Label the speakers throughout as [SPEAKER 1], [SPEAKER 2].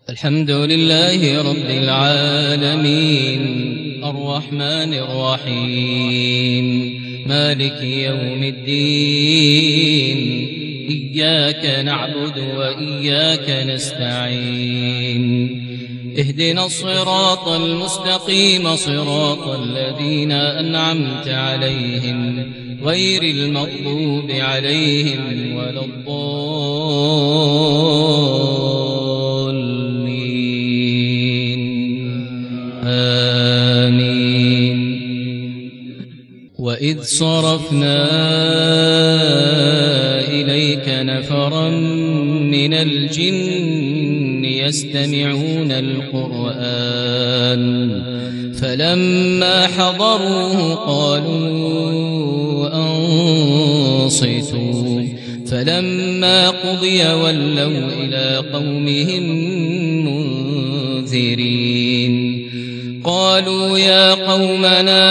[SPEAKER 1] الحمد لله رب العالمين الرحمن الرحيم مالك يوم الدين إياك نعبد وإياك نستعين اهدنا الصراط المستقيم صراط الذين أنعمت عليهم غير المغضوب عليهم ولا الضالين آمين. وإذ صرفنا إليك نفرا من الجن يستمعون القرآن فلما حضروه قالوا أنصتوا فلما قضي ولوا إلى قومهم منذرين قالوا يا قومنا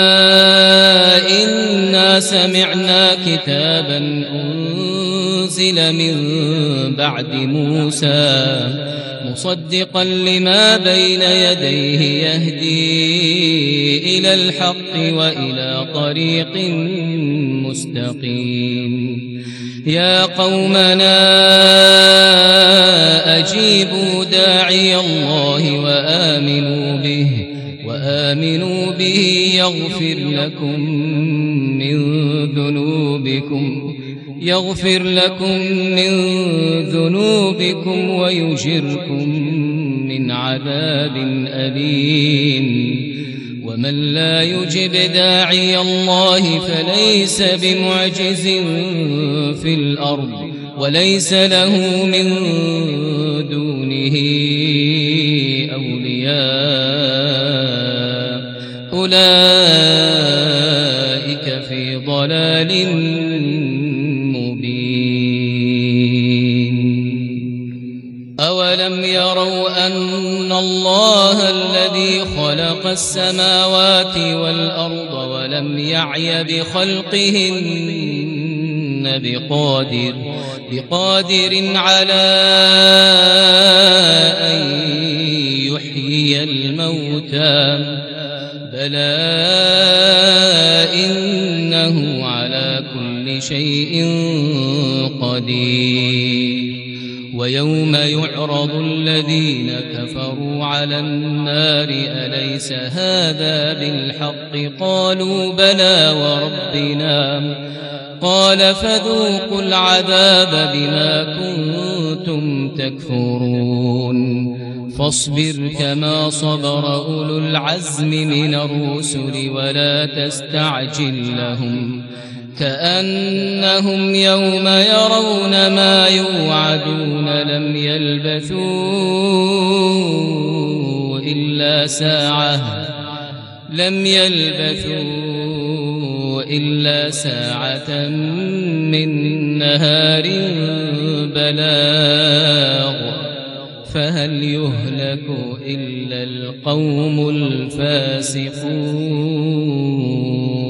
[SPEAKER 1] إنا سمعنا كتابا أنزل من بعد موسى مصدقا لما بين يديه يهدي إلى الحق وإلى طريق مستقيم يا قومنا أجيبوا داعي الله وآمنوا به يغفر لكم من ذنوبكم ويجركم من عذاب أليم ومن لا يجب داعي الله فليس بمعجز في الأرض وليس له من دونه أولياء أولئك في ضلال مبين. أولم يروا أن الله الذي خلق السماوات والأرض ولم يعي بخلقهن بقادر على أن يحيي الموتى بلى إنه على كل شيء قدير. ويوم يعرض الذين كفروا على النار أليس هذا بالحق قالوا بلى وربنا قال فذوقوا العذاب بما كنتم تكفرون. فاصبر كما صبر أولو العزم من الرسل ولا تستعجل لهم كأنهم يوم يرون ما يوعدون لم يلبثوا إلا ساعة من نهار بلاغ فهل يهلك إلا القوم الفاسقون.